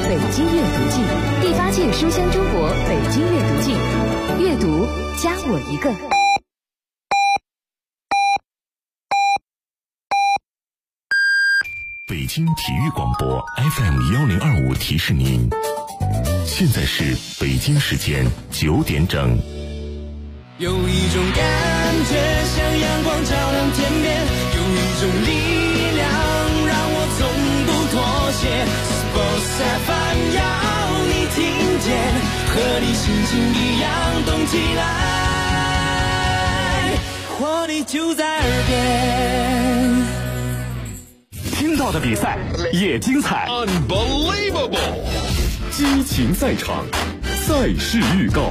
北京阅读季，第8届书香中国北京阅读季，阅读加我一个。 北京体育广播 FM1025提示您，现在是北京时间9点整。 有一种感觉像阳光照亮天边，有一种力量让我从不妥协。Sports FM 要你听见，和你心情一样动起来，活力就在耳边。 听到的比赛也精彩 ，Unbelievable！ 激情赛场，赛事预告。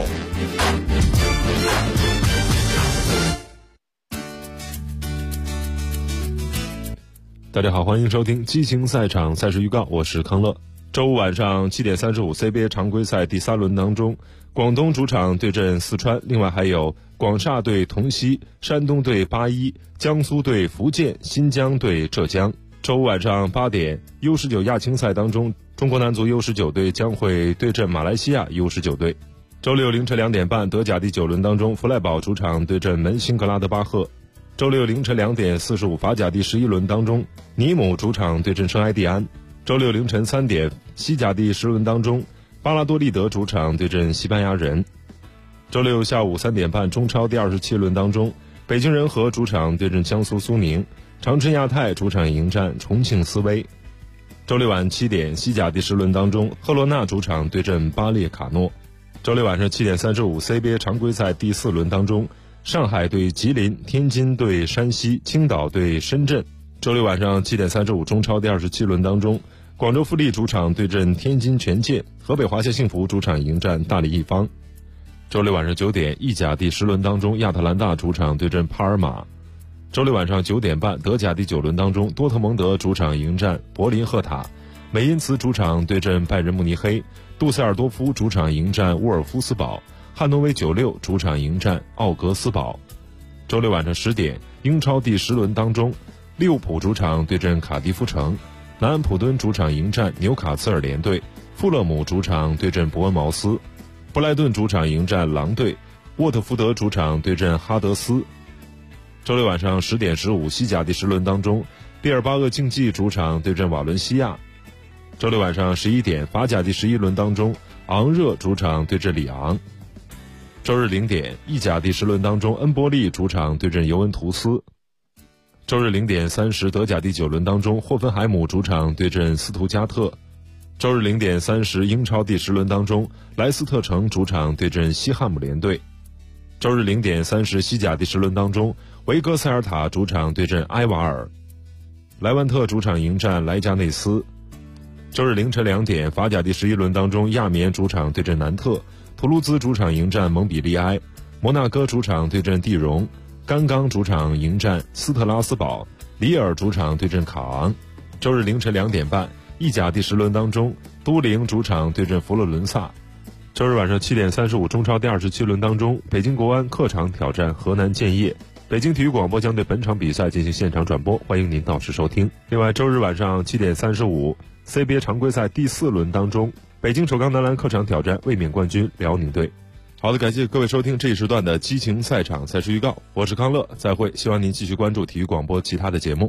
大家好，欢迎收听激情赛场赛事预告，我是康乐。周五晚上7点35 CBA 常规赛第3轮当中，广东主场对阵四川，另外还有广厦对同曦，山东对81，江苏对福建，新疆对浙江。周五晚上8点 U19 亚青赛当中，中国男足 U19 队将会对阵马来西亚 U19 队。周六凌晨2点半，德甲第9轮当中，弗赖堡主场对阵门兴格拉德巴赫。周六凌晨2点45，法甲第11轮当中，尼姆主场对阵圣埃蒂安。周六凌晨3点，西甲第10轮当中，巴拉多利德主场对阵西班牙人。周六下午3点半，中超第27轮当中，北京人和主场对阵江苏苏宁，长春亚泰主场迎战重庆斯威。周六晚7点，西甲第10轮当中，赫罗纳主场对阵巴列卡诺。周六晚上7点35 CBA 常规赛第4轮当中，上海对吉林，天津对山西，青岛对深圳。周六晚上7点35，中超第27轮当中，广州富力主场对阵天津权健，河北华夏幸福主场迎战大理一方。周六晚上9点，意甲第10轮当中，亚特兰大主场对阵帕尔马。周六晚上9点半，德甲第9轮当中，多特蒙德主场迎战柏林赫塔，美因茨主场对阵拜仁慕尼黑，杜塞尔多夫主场迎战沃尔夫斯堡，汉诺威96主场迎战奥格斯堡。周六晚上10点，英超第10轮当中，利物浦主场对阵卡迪夫城，南安普敦主场迎战纽卡斯尔联队，富勒姆主场对阵伯恩茅斯，布莱顿主场迎战狼队，沃特福德主场对阵哈德斯。周六晚上10点15，西甲第10轮当中，毕尔巴鄂竞技主场对阵瓦伦西亚。周六晚上11点，法甲第11轮当中，昂热主场对阵里昂。周日0点，意甲第10轮当中，恩波利主场对阵尤文图斯。周日0点30，德甲第9轮当中，霍芬海姆主场对阵斯图加特。周日0点30，英超第10轮当中，莱斯特城主场对阵西汉姆联队。周日0点30，西甲第10轮当中，维戈塞尔塔主场对阵埃瓦尔，莱万特主场迎战莱加内斯。周日凌晨2点，法甲第11轮当中，亚眠主场对阵南特，图卢兹主场迎战蒙彼利埃，摩纳哥主场对阵蒂荣，甘冈主场迎战斯特拉斯堡，里尔主场对阵卡昂。周日凌晨2点半，意甲第10轮当中，都灵主场对阵佛罗伦萨。周日晚上7点35，中超第27轮当中，北京国安客场挑战河南建业。北京体育广播将对本场比赛进行现场转播，欢迎您到时收听。另外，周日晚上7点35 CBA 常规赛第4轮当中，北京首钢男篮客场挑战卫冕冠军辽宁队。好的，感谢各位收听这一时段的激情赛场赛事预告，我是康乐，再会，希望您继续关注体育广播其他的节目。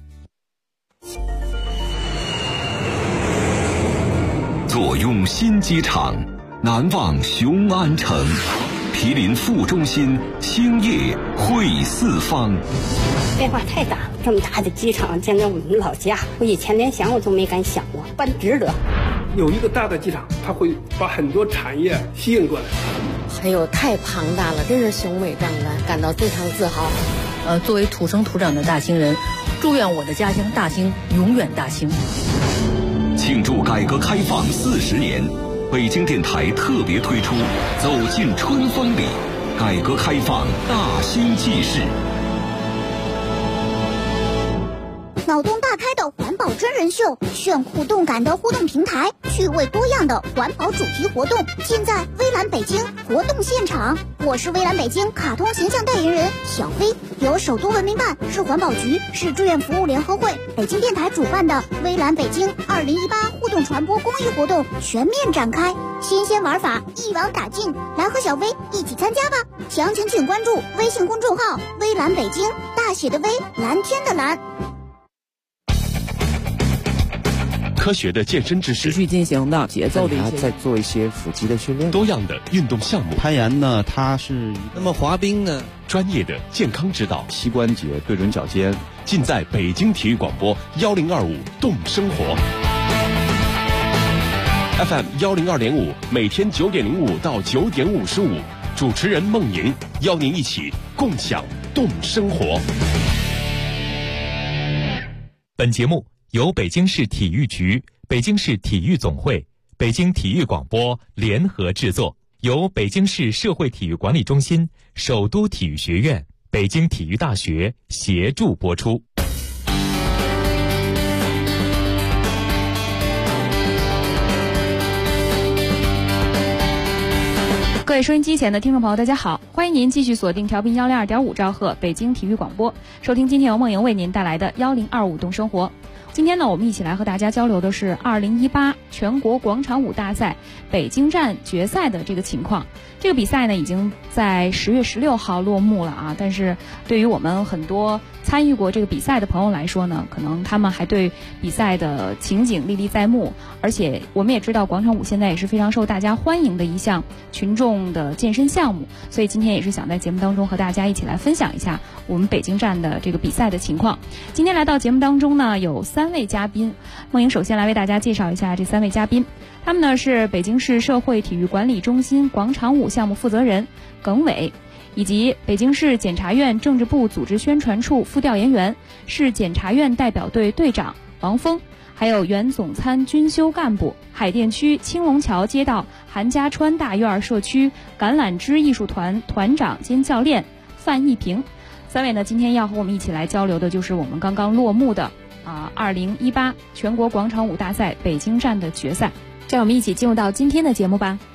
坐拥新机场，难忘雄安城，毗邻副中心，兴业汇四方。 变化太大了，这么大的机场建在我们老家，我以前连想我都没敢想过，办值得。 有一个大的机场，它会把很多产业吸引过来。 哎呦，太庞大了，真是雄伟壮观，感到非常自豪。 作为土生土长的大兴人，祝愿我的家乡大兴永远大兴。 庆祝改革开放40年，北京电台特别推出《走进春风里》，改革开放大兴纪事。 脑洞大开的环保真人秀，炫酷动感的互动平台，趣味多样的环保主题活动，尽在微蓝北京活动现场。我是微蓝北京卡通形象代言人小飞，由首都文明办、市环保局、市志愿服务联合会、北京电台主办的微蓝北京2018互动传播公益活动全面展开，新鲜玩法一网打尽，来和小飞一起参加吧！详情请关注微信公众号微蓝北京，大写的微，蓝天的蓝。 科学的健身知识， 持续进行的节奏的一些， 再做一些腹肌的训练， 多样的运动项目。 攀岩呢，它是那么滑冰呢， 专业的健康指导， 膝关节对准脚尖， 尽在北京体育广播1025动生活 FM 102.5，每天9点05到9点55，主持人孟莹邀您一起共享动生活。 本节目由北京市体育局、北京市体育总会、北京体育广播联合制作，由北京市社会体育管理中心、首都体育学院、北京体育大学协助播出。 各位收音机前的听众朋友，大家好，欢迎您继续锁定调频102.5兆赫北京体育广播，收听今天由孟莹为您带来的1025动生活。今天呢，我们一起来和大家交流的是2018全国广场舞大赛北京站决赛的这个情况。这个比赛呢，已经在10月16号落幕了啊。但是对于我们很多参与过这个比赛的朋友来说呢，可能他们还对比赛的情景历历在目。而且我们也知道，广场舞现在也是非常受大家欢迎的一项群众的健身项目。所以今天也是想在节目当中和大家一起来分享一下我们北京站的这个比赛的情况。今天来到节目当中呢，有3位嘉宾，孟莹首先来为大家介绍一下这3位嘉宾。他们呢是北京市社会体育管理中心广场舞项目负责人耿伟，以及北京市检察院政治部组织宣传处副调研员、市检察院代表队队长王峰，还有原总参军修干部、海淀区青龙桥街道韩家川大院社区橄榄枝艺术团团长兼教练范一平。3位呢，今天要和我们一起来交流的就是我们刚刚落幕的2018全国广场舞大赛北京站的决赛。这样我们一起进入到今天的节目吧。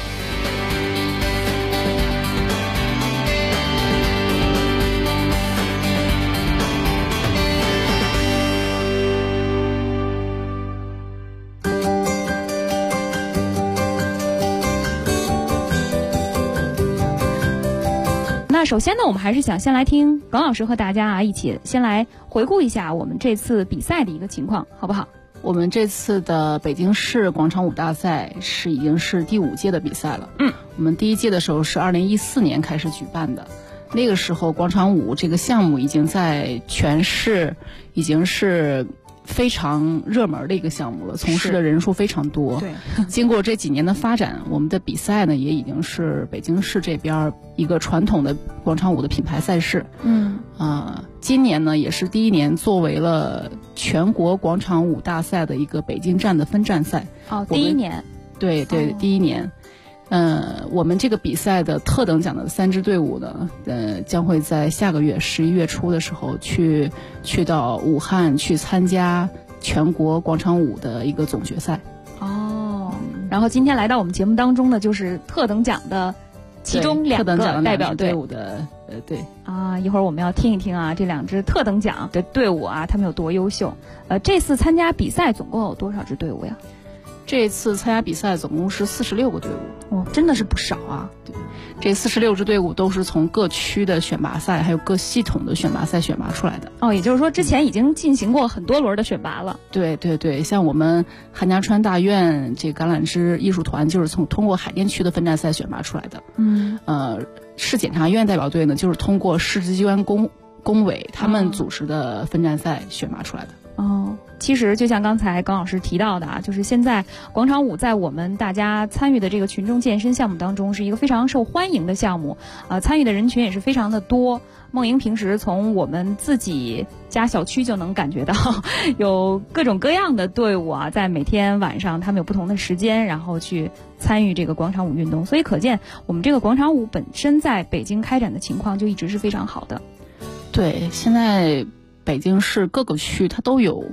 那首先呢，我们还是想先来听耿老师和大家一起先来回顾一下我们这次比赛的一个情况，好不好？ 我们这次的北京市广场舞大赛已经是第5届的比赛了。我们第1届的时候是2014年开始举办的，那个时候广场舞这个项目已经在全市已经是非常热门的一个项目了，从事的人数非常多。 对， 经过这几年的发展，我们的比赛呢也已经是北京市这边一个传统的广场舞的品牌赛事。今年呢也是第1年作为了全国广场舞大赛的一个北京站的分站赛。 第1年。 对，第1年。我们这个比赛的特等奖的3支队伍呢，将会在下个月11月初的时候去到武汉去参加全国广场舞的一个总决赛。 然后今天来到我们节目当中的就是特等奖的其中2个代表队伍的对一会儿我们要听一听这2支特等奖的队伍他们有多优秀。这次参加比赛总共有多少支队伍呀？ 这次参加比赛总共是46个队伍。 真的是不少啊。 对，这46支队伍都是从各区的选拔赛还有各系统的选拔赛选拔出来的。 也就是说之前已经进行过很多轮的选拔了。 对，像我们韩家川大院这橄榄枝艺术团就是通过海淀区的分站赛选拔出来的。市检察院代表队呢就是通过市机关工委他们组织的分站赛选拔出来的。 其实就像刚才耿老师提到的就是现在广场舞在我们大家参与的这个群众健身项目当中是一个非常受欢迎的项目，参与的人群也是非常的多。孟莹平时从我们自己家小区就能感觉到有各种各样的队伍在每天晚上他们有不同的时间然后去参与这个广场舞运动，所以可见我们这个广场舞本身在北京开展的情况就一直是非常好的。 对，现在北京市各个区它都有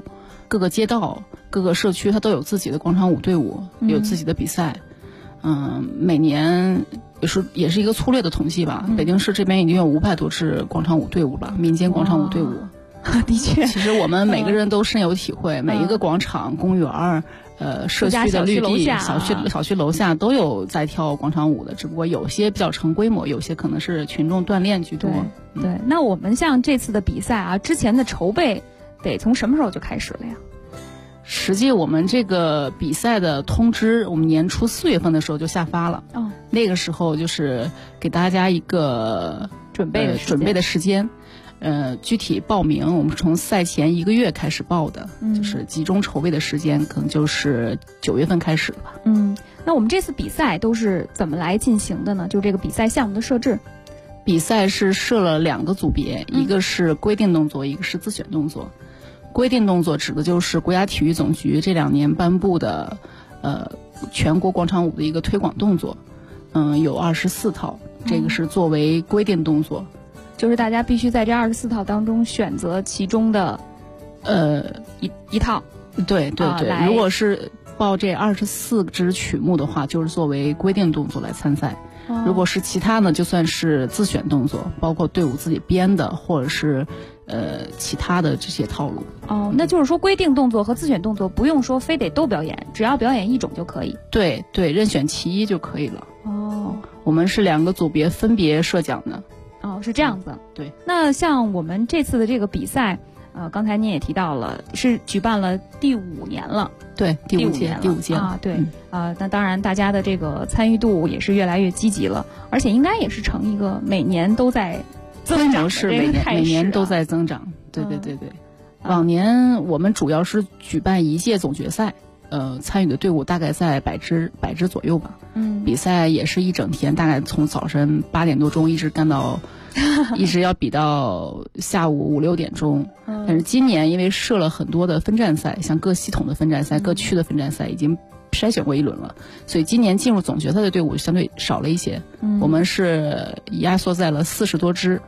各个街道、各个社区，它都有自己的广场舞队伍，有自己的比赛。每年也是一个粗略的统计吧，北京市这边已经有500多支广场舞队伍了，民间广场舞队伍。 的确， 其实我们每个人都深有体会，每一个广场、公园社区的绿地、小区楼下都有在跳广场舞的，只不过有些比较成规模，有些可能是群众锻炼居多。 对，那我们像这次的比赛啊，之前的筹备得从什么时候就开始了呀？ 实际我们这个比赛的通知，我们年初4月份的时候就下发了。那个时候就是给大家一个准备的时间。具体报名我们是从赛前1个月开始报的，就是集中筹备的时间可能就是9月份开始吧。 那我们这次比赛都是怎么来进行的呢？就这个比赛项目的设置， 比赛是设了2个组别，一个是规定动作，一个是自选动作。规定动作指的就是国家体育总局这2年颁布的全国广场舞的一个推广动作，有24套，这个是作为规定动作。 就是大家必须在这24套当中选择其中的一套。 对，如果是报这24支曲目的话，就是作为规定动作来参赛。如果是其他呢，就算是自选动作，包括队伍自己编的，或者是其他的这些套路。 那就是说规定动作和自选动作不用说非得都表演，只要表演一种就可以。 对，任选其一就可以了。我们是2个组别分别设奖的。 是这样子。 对。那像我们这次的这个比赛，刚才您也提到了，是举办了第5年了。 对，第五届啊，对。那当然大家的这个参与度也是越来越积极了，而且应该也是成一个每年都在增长的这个态势， 每年都在增长。对。往年我们主要是举办1届总决赛，参与的队伍大概在100支左右吧。比赛也是一整天，大概从早晨8点多钟一直干到一直要比到下午5、6点钟。但是今年因为设了很多的分站赛，像各系统的分站赛、各区的分站赛已经筛选过一轮了，所以今年进入总决赛的队伍相对少了一些。我们是压缩在了40多支。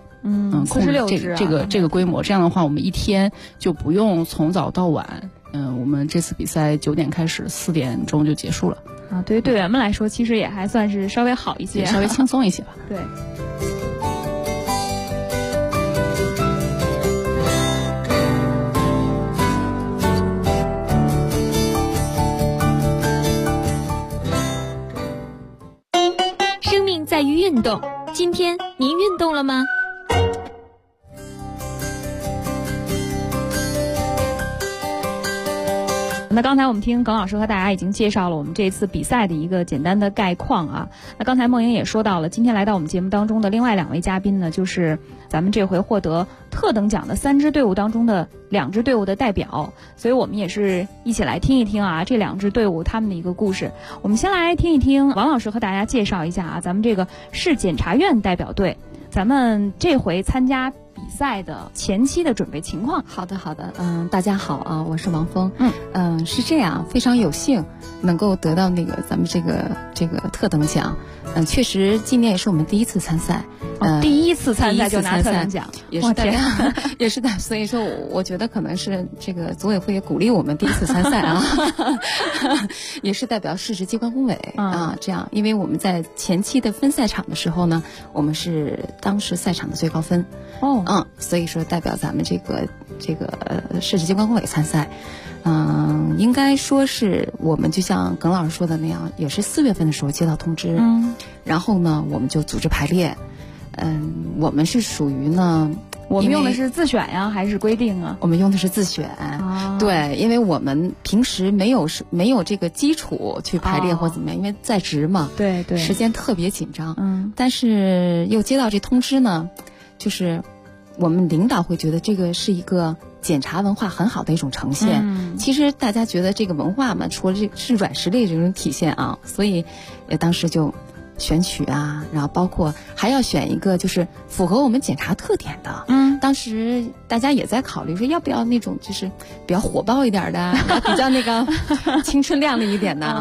46支这个规模，这样的话我们一天就不用从早到晚。我们这次比赛9点开始，4点钟就结束了。 对于队员们来说，其实也还算是稍微好一些， 稍微轻松一些吧。 对。 生命在于运动，今天您运动了吗？ 那刚才我们听耿老师和大家已经介绍了我们这次比赛的一个简单的概况啊。那刚才梦莹也说到了，今天来到我们节目当中的另外2位嘉宾呢，就是咱们这回获得特等奖的3支队伍当中的2支队伍的代表，所以我们也是一起来听一听啊这2支队伍他们的一个故事。我们先来听一听王老师和大家介绍一下啊，咱们这个市检察院代表队，咱们这回参加比赛的前期的准备情况。 好的，大家好啊，我是王峰。是这样，非常有幸能够得到咱们这个特等奖。确实今年也是我们第1次参赛。 第1次参赛就拿特等奖， 也是代表，所以说我觉得可能是这个组委会也鼓励我们第1次参赛啊，也是代表市直机关工委这样，因为我们在前期的分赛场的时候呢，我们是当时赛场的最高分。所以说代表咱们这个市直机关工委参赛。应该说是我们就像耿老师说的那样，也是4月份的时候接到通知，然后呢我们就组织排练。我们是属于呢， 我们用的是自选呀还是规定啊？ 我们用的是自选。对，因为我们平时没有这个基础去排练或怎么样，因为在职嘛， 对， 时间特别紧张。但是又接到这通知呢，就是我们领导会觉得这个是一个检察文化很好的一种呈现。其实大家觉得这个文化嘛，除了这是软实力这种体现啊，所以当时就选取啊，然后包括还要选一个就是符合我们检察特点的。当时大家也在考虑说要不要那种就是比较火爆一点的，比较那个青春靓丽一点的。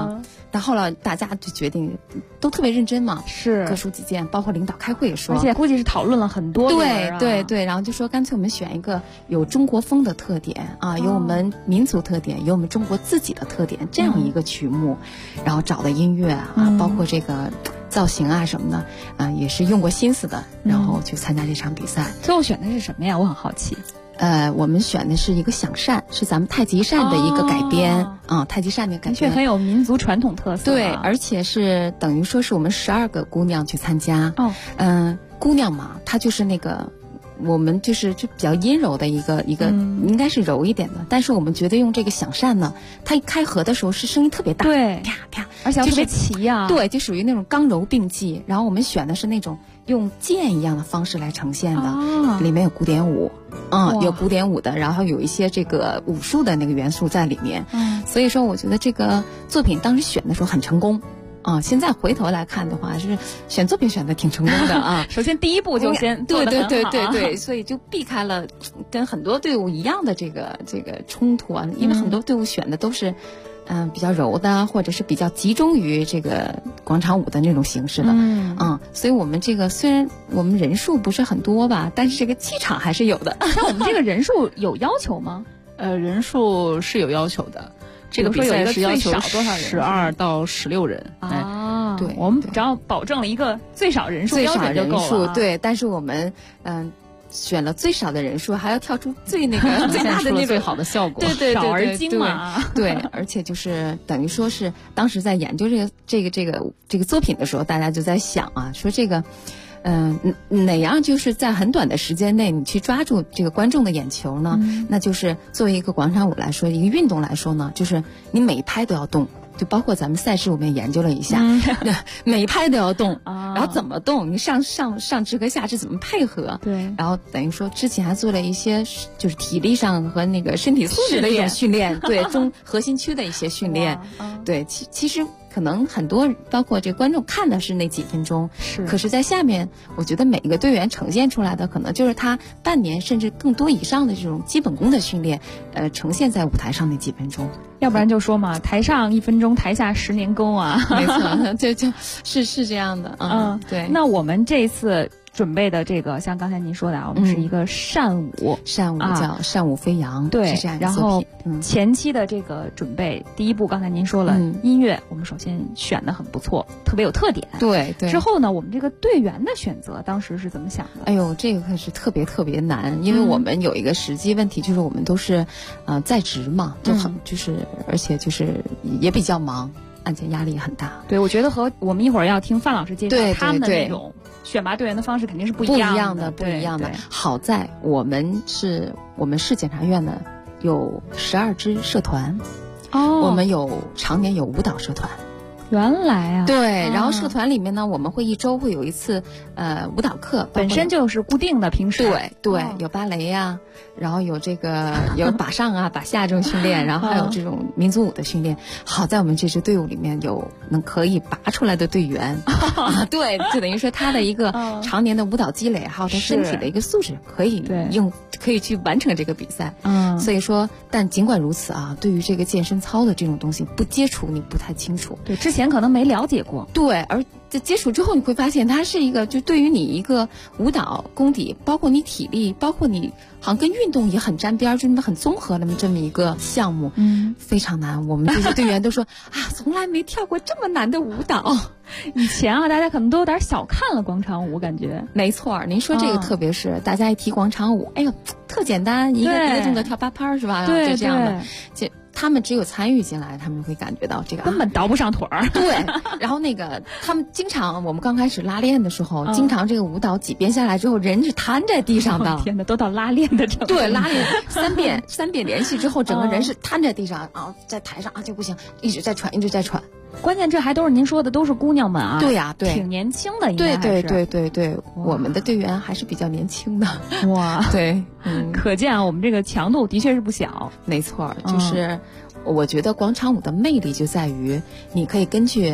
但后来大家就决定都特别认真嘛， 是各抒己见，包括领导开会也说， 而且估计是讨论了很多对对对，然后就说干脆我们选一个有中国风的特点啊，有我们民族特点，有我们中国自己的特点这样一个曲目，然后找的音乐啊，包括这个造型啊什么的，也是用过心思的，然后去参加这场比赛。 最后选的是什么呀？我很好奇。 我们选的是一个响扇，是咱们太极扇的一个改编太极扇的改编， 却很有民族传统特色。 对，而且是等于说是我们12个姑娘去参加。姑娘嘛，她就是那个。我们就比较阴柔的一个，应该是柔一点的，但是我们觉得用这个响扇呢，它一开合的时候是声音特别大， 对， 啪啪， 而且特别齐啊， 对，就属于那种刚柔并济。然后我们选的是那种用剑一样的方式来呈现的，里面有古典舞，有古典舞的，然后有一些这个武术的那个元素在里面，所以说我觉得这个作品当时选的时候很成功。现在回头来看的话，是选作品选的挺成功的啊。 首先第一步就先对对对对对，所以就避开了跟很多队伍一样的这个冲突啊，因为很多队伍选的都是比较柔的，或者是比较集中于这个广场舞的那种形式的，所以我们这个虽然我们人数不是很多吧，但是这个气场还是有的。 那我们这个人数有要求吗？ 人数是有要求的。这个比赛是要求12到16人啊， 对， 我们只要保证了一个最少人数标准就够了。 对，但是我们选了最少的人数，还要跳出最大的那种最好的效果， 对， 少而精嘛。 对，而且就是等于说是当时在研究这个作品的时候，大家就在想啊，说这个。哪样就是在很短的时间内你去抓住这个观众的眼球呢？那就是作为一个广场舞来说，一个运动来说呢，就是你每一拍都要动，就包括咱们赛事我们也研究了一下，每一拍都要动，然后怎么动，你上肢和下肢怎么配合？ 对， 然后等于说之前还做了一些就是体力上和那个身体素质的一种训练，对，中核心区的一些训练，对，其实。可能很多包括这观众看的是那几分钟，可是在下面我觉得每一个队员呈现出来的可能就是他半年甚至更多以上的这种基本功的训练，呈现在舞台上那几分钟。 要不然就说嘛，台上1分钟，台下10年功啊。 没错，就是这样的。对。 那我们这次准备的这个，像刚才您说的啊，我们是一个扇舞， 叫扇舞飞扬， 对， 是这样一个然后作品前期的这个准备，第一步刚才您说了，音乐我们首先选的很不错，特别有特点。 对。 之后呢，我们这个队员的选择，当时是怎么想的？ 哎呦，这个可是特别特别难，因为我们有一个实际问题，就是我们都是在职嘛，而且就是也比较忙。案件压力也很大。 对，我觉得和我们一会儿要听范老师介绍他们的那种选拔队员的方式肯定是不一样的。 不一样的。好在我们市检察院呢有12支社团，我们常年有舞蹈社团。 原来啊， 对，然后社团里面呢，我们会1周会有一次舞蹈课， 本身就是固定的，平时对，有芭蕾呀，然后有有把上啊、把下这种训练，然后还有这种民族舞的训练。好在我们这支队伍里面有可以拔出来的队员，对，就等于说他的一个常年的舞蹈积累，还有他身体的一个素质，可以去完成这个比赛。所以说，但尽管如此啊，对于这个健身操的这种东西，不接触你不太清楚。 对，之前可能没了解过。 对，而在接触之后，你会发现它是一个，就对于你一个舞蹈功底，包括你体力，包括你好像跟运动也很沾边，就很综合的这么一个项目，非常难。我们这些队员都说啊，从来没跳过这么难的舞蹈。 以前啊，大家可能都有点小看了广场舞，感觉。 没错，您说这个特别是大家一提广场舞，哎呦，特简单，一个动作跳8拍是吧？ 对， 就这样的。他们只有参与进来，他们会感觉到这个根本倒不上腿儿。 对，然后他们经常，我们刚开始拉练的时候，经常这个舞蹈几遍下来之后，人是瘫在地上的。 天哪，都到拉练的程度。 对，拉练3遍连续之后，整个人是瘫在地上，然后在台上就不行，一直在喘。 关键这还都是您说的，都是姑娘们啊。 对呀，对， 挺年轻的，应该对，我们的队员还是比较年轻的。 哇， 对， 可见啊，我们这个强度的确是不小。 没错，就是我觉得广场舞的魅力就在于，你可以根据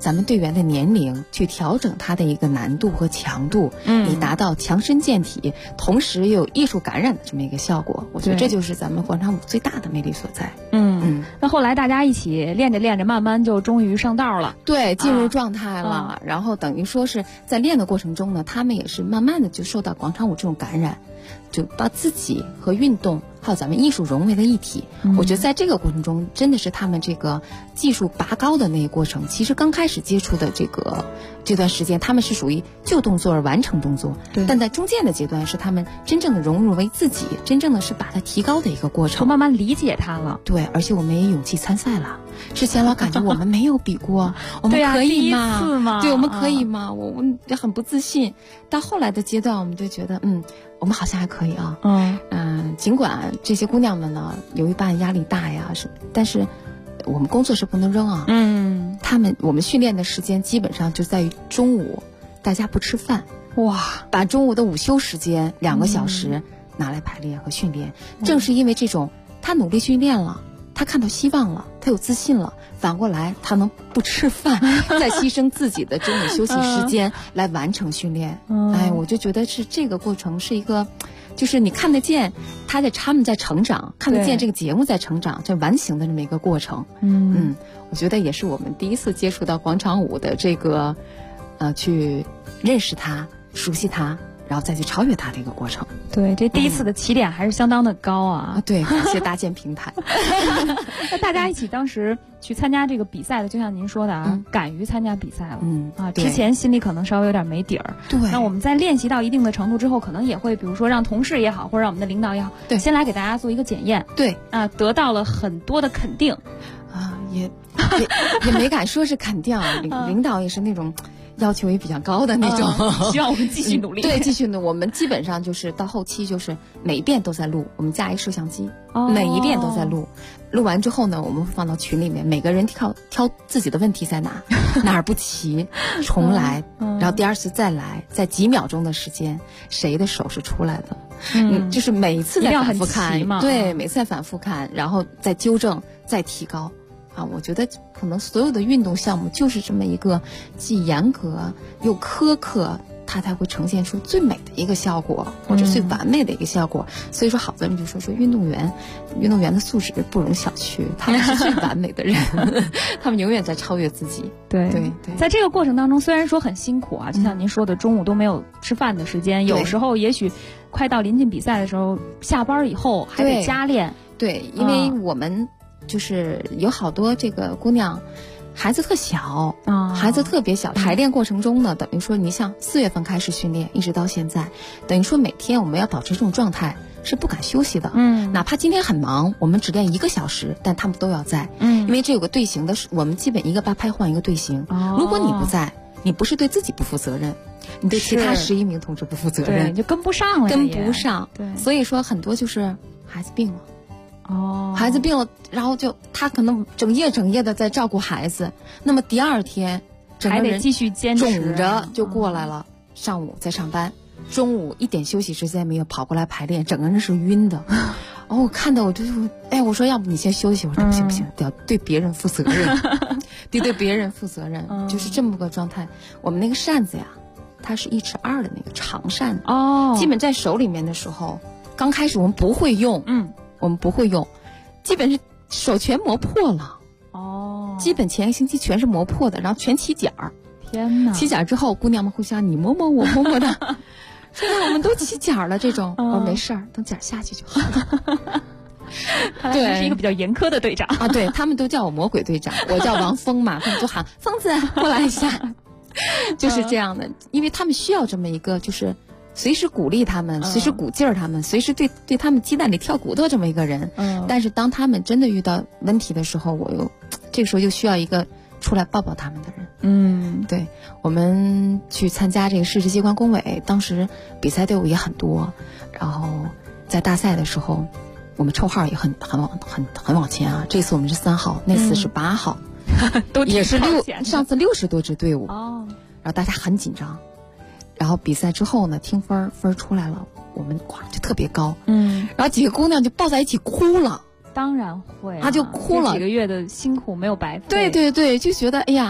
咱们队员的年龄去调整他的一个难度和强度，以达到强身健体，同时又有艺术感染的这么一个效果。我觉得这就是咱们广场舞最大的魅力所在。 那后来大家一起练着练着，慢慢就终于上道了， 对，进入状态了。然后等于说是在练的过程中呢，他们也是慢慢的就受到广场舞这种感染，就把自己和运动还有咱们艺术融为了一体。我觉得在这个过程中，真的是他们这个技术拔高的那个过程。其实刚开始接触的这段时间，他们是属于就动作而完成动作，但在中间的阶段是他们真正的融入为自己，真正的是把它提高的一个过程， 就慢慢理解它了。 对，而且我们也勇气参赛了。之前老感觉我们没有比过，我们可以吗？ 第一次吗？ 对，我们可以吗？我们就很不自信。到后来的阶段，我们就觉得，我们好像还可以啊。尽管这些姑娘们呢，有一半压力大呀，但是我们工作是不能扔啊。我们训练的时间基本上就在于中午，大家不吃饭，把中午的午休时间2个小时拿来排练和训练。正是因为这种，他努力训练了，他看到希望了，他有自信了，反过来他能不吃饭，再牺牲自己的中午休息时间来完成训练。我就觉得是这个过程是一个，就是你看得见他们在成长，看得见这个节目在成长，这完形的这么一个过程。我觉得也是我们第一次接触到广场舞的这个，去认识它、熟悉它，然后再去超越它的一个过程。 对，这第一次的起点还是相当的高啊！ 对，感谢搭建平台。 那大家一起当时去参加这个比赛的，就像您说的啊，敢于参加比赛了。之前心里可能稍微有点没底儿。 对。 那我们在练习到一定的程度之后，可能也会比如说让同事也好，或者让我们的领导也好，先来给大家做一个检验。 对。 得到了很多的肯定。 也没敢说是肯定啊，领导也是那种要求也比较高的那种， 希望我们继续努力。 对，继续努力。我们基本上就是到后期就是每一遍都在录，我们加一摄像机，每一遍都在录。录完之后呢，我们会放到群里面，每个人挑自己的问题在哪儿不齐，重来，然后第二次再来，在几秒钟的时间，谁的手是出来的。就是每一次再反复看，对，每次再反复看，然后再纠正，再提高。我觉得可能所有的运动项目就是这么一个既严格又苛刻，它才会呈现出最美的一个效果，或者最完美的一个效果。所以说，好多人就说运动员的素质不容小觑，他们是最完美的人，他们永远在超越自己。 对，在这个过程当中，虽然说很辛苦啊，就像您说的，中午都没有吃饭的时间，有时候也许快到临近比赛的时候，下班以后还得加练。 对，因为我们就是有好多这个姑娘，孩子特小孩子特别小。排练过程中呢，等于说你像4月份开始训练，一直到现在，等于说每天我们要保持这种状态，是不敢休息的。哪怕今天很忙，我们只练1个小时，但他们都要在。因为这有个队形的，我们基本1个8拍换1个队形。如果你不在，你不是对自己不负责任，你对其他11名同志不负责任， 就跟不上了， 跟不上。 对， 所以说很多就是孩子病了。孩子病了，然后他可能整夜的在照顾孩子，那么第2天还得继续坚持， 肿着就过来了。上午在上班，中午一点休息时间没有，跑过来排练，整个人是晕的。我看到我就我说要不你先休息，我说不行，得要对别人负责任，得对别人负责任，就是这么个状态。我们那个扇子呀，它是1尺2的那个长扇子，基本在手里面的时候，刚开始我们不会用，基本是手全磨破了。基本前1个星期全是磨破的，然后全起茧儿。 天哪！ 起茧之后，姑娘们互相你摸摸我摸摸的，现在我们都起茧了。这种我说没事儿，等茧下去就好了。 看来你是一个比较严苛的队长啊！对，他们都叫我魔鬼队长，我叫王峰嘛，他们就喊疯子过来一下，就是这样的，因为他们需要这么一个就是随时鼓励他们，随时鼓劲儿他们，随时对他们鸡蛋里挑骨头这么一个人。但是当他们真的遇到问题的时候，这个时候就需要一个出来抱抱他们的人。对，我们去参加这个市直机关工委，当时比赛队伍也很多，然后在大赛的时候，我们抽号也很往前啊。这次我们是3号，那次是8号，也是上次60多支队伍。然后大家很紧张。然后比赛之后呢，听分出来了，我们就特别高。然后几个姑娘就抱在一起哭了。 当然会， 她就哭了。 几个月的辛苦没有白费。 对，就觉得哎呀，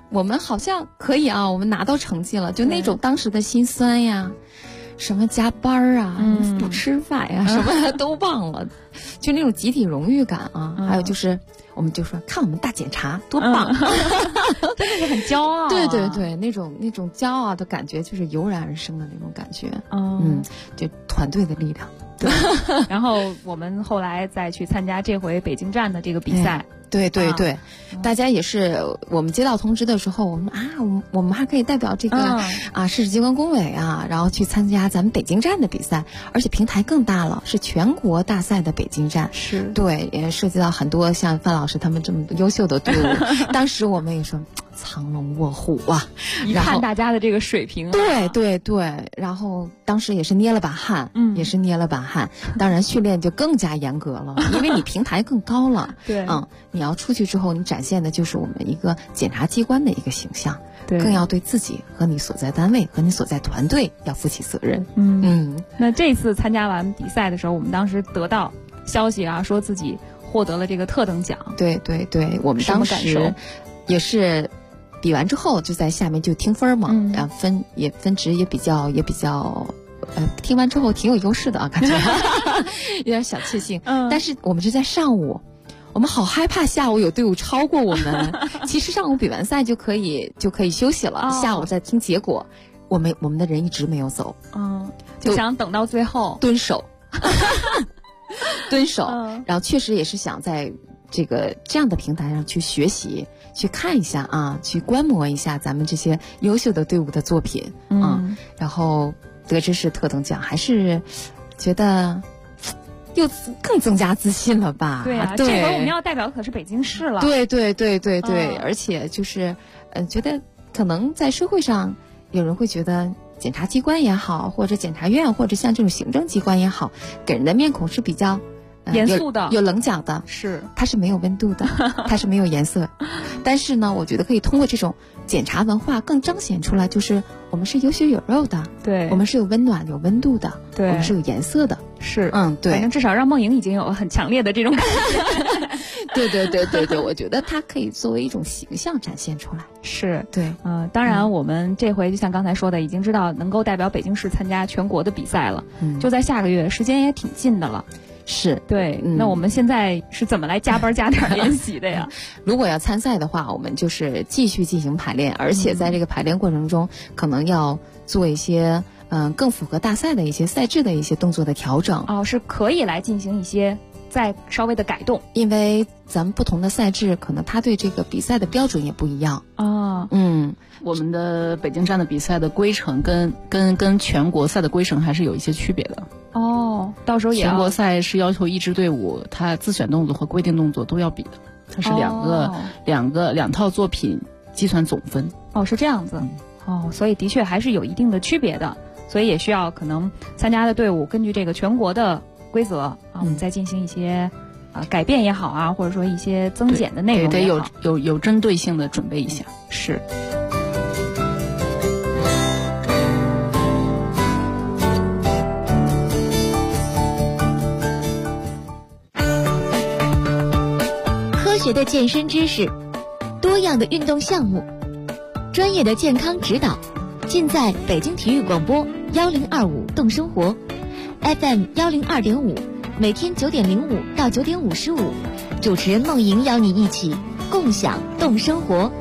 我们好像可以啊，我们拿到成绩了，就那种当时的心酸呀，什么加班啊，不吃饭呀，什么都忘了，就那种集体荣誉感啊，还有就是我们就说看我们大检查多棒， 真的是很骄傲、啊。 对对对，那种骄傲的感觉就是油然而生的那种感觉，就团队的力量。 对，然后我们后来再去参加这回北京站的这个比赛。 对对对，大家也是，我们接到通知的时候，我们还可以代表这个市直机关工委啊，然后去参加咱们北京站的比赛，而且平台更大了，是全国大赛的北京站。 是， 对，也涉及到很多像范老师他们这么优秀的队伍。当时我们也说藏龙卧虎啊， 一看大家的这个水平、啊。 对对对，然后当时也是捏了把汗，也是捏了把汗。当然训练就更加严格了，因为你平台更高了。 对， 你要出去之后，你展现的就是我们一个检察机关的一个形象， 对， 更要对自己和你所在单位和你所在团队要负起责任。 那这次参加完比赛的时候，我们当时得到消息啊，说自己获得了这个特等奖。 对对对，我们当时也是比完之后就在下面就听分嘛，然后分值也比较。听完之后挺有优势的啊，感觉有点小确幸。但是我们是在上午，我们好害怕下午有队伍超过我们。其实上午比完赛就可以休息了，下午再听结果。我们的人一直没有走， 就想等到最后蹲守，然后确实也是想在这样的平台上去学习，去看一下啊，去观摩一下咱们这些优秀的队伍的作品然后得知是特等奖，还是觉得又更增加自信了吧？ 对啊，这回我们要代表可是北京市了。 对，而且就是觉得可能在社会上有人会觉得检察机关也好，或者检察院，或者像这种行政机关也好，给人的面孔是比较严肃的， 有棱角的， 是它是没有温度的，它是没有颜色。但是呢，我觉得可以通过这种检察文化更彰显出来，就是我们是有血有肉的， 对， 我们是有温暖有温度的， 对， 我们是有颜色的， 是， 对， 反正至少让梦莹已经有很强烈的这种感觉。 对，我觉得它可以作为一种形象展现出来。 是， 对， 当然我们这回就像刚才说的，已经知道能够代表北京市参加全国的比赛了，就在下个月，时间也挺近的了。 是对，那我们现在是怎么来加班加点练习的呀？ 如果要参赛的话，我们就是继续进行排练，而且在这个排练过程中，可能要做一些更符合大赛的一些赛制的一些动作的调整。 是可以来进行一些再稍微的改动， 因为咱们不同的赛制，可能它对这个比赛的标准也不一样我们的北京站的比赛的规程跟全国赛的规程还是有一些区别的。 到时候也全国赛是要求一支队伍，它自选动作和规定动作都要比的，它是两套作品计算总分。 是这样子。所以的确还是有一定的区别的，所以也需要可能参加的队伍根据这个全国的规则我们再进行一些改变也好啊，或者说一些增减的内容也好， 得有针对性的准备一下。 是。 科学的健身知识，多样的运动项目，专业的健康指导，尽在北京体育广播1025动生活 FM 102.5，每天9点05到9点55，主持人梦莹邀你一起共享动生活。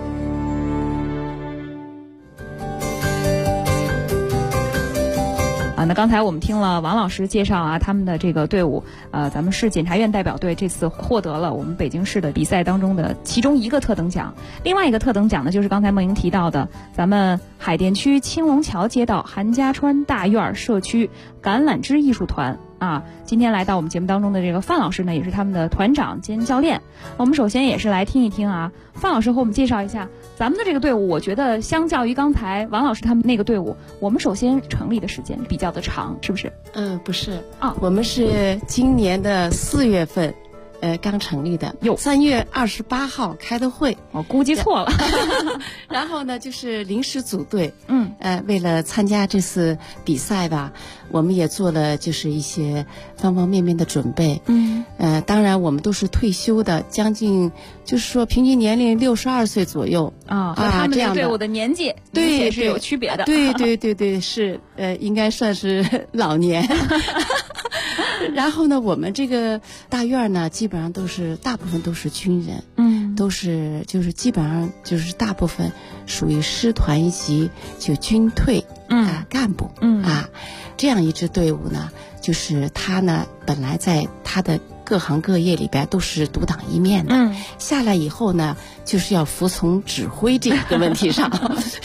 那刚才我们听了王老师介绍他们的这个队伍，咱们市检察院代表队这次获得了我们北京市的比赛当中的其中一个特等奖，另外一个特等奖呢，就是刚才梦莹提到的咱们海淀区青龙桥街道韩家川大院社区橄榄枝艺术团今天来到我们节目当中的这个范老师呢，也是他们的团长兼教练。我们首先也是来听一听范老师和我们介绍一下咱们的这个队伍。我觉得相较于刚才王老师他们那个队伍，我们首先成立的时间比较的长，是不是？ 不是我们是今年的4月份刚成立的，3月28号开的会， 我估计错了。 然后呢，就是临时组队，为了参加这次比赛吧，我们也做了就是一些方方面面的准备，当然我们都是退休的，将近就是说平均年龄62岁左右和他们的队伍的年纪对是有区别的， 对是应该算是老年。然后呢，我们这个大院呢，基本上大部分都是军人，都是就是基本上就是大部分属于师团一级就军退干部这样一支队伍呢，就是他呢本来在他的各行各业里边都是独当一面的，下来以后呢，就是要服从指挥这个问题上，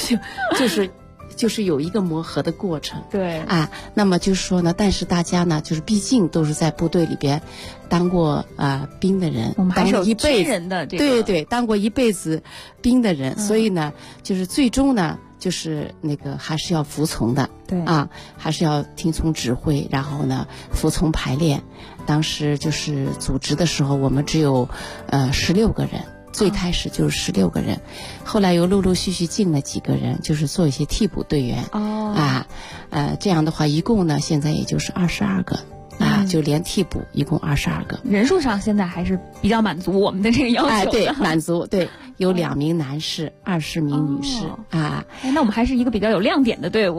就是有一个磨合的过程， 对那么就是说呢，但是大家呢，就是毕竟都是在部队里边当过兵的人， 我们还是有一辈子军人的这个对，当过一辈子兵的人，所以呢，就是最终呢，就是那个还是要服从的， 对还是要听从指挥，然后呢，服从排练。当时就是组织的时候，我们只有16个人。最开始就是16个人，后来又陆陆续续进了几个人，就是做一些替补队员。这样的话，一共呢现在也就是22个。就连替补一共22个， 人数上现在还是比较满足我们的这个要求的。 对，满足，对，有2名男士，20名女士那我们还是一个比较有亮点的队伍。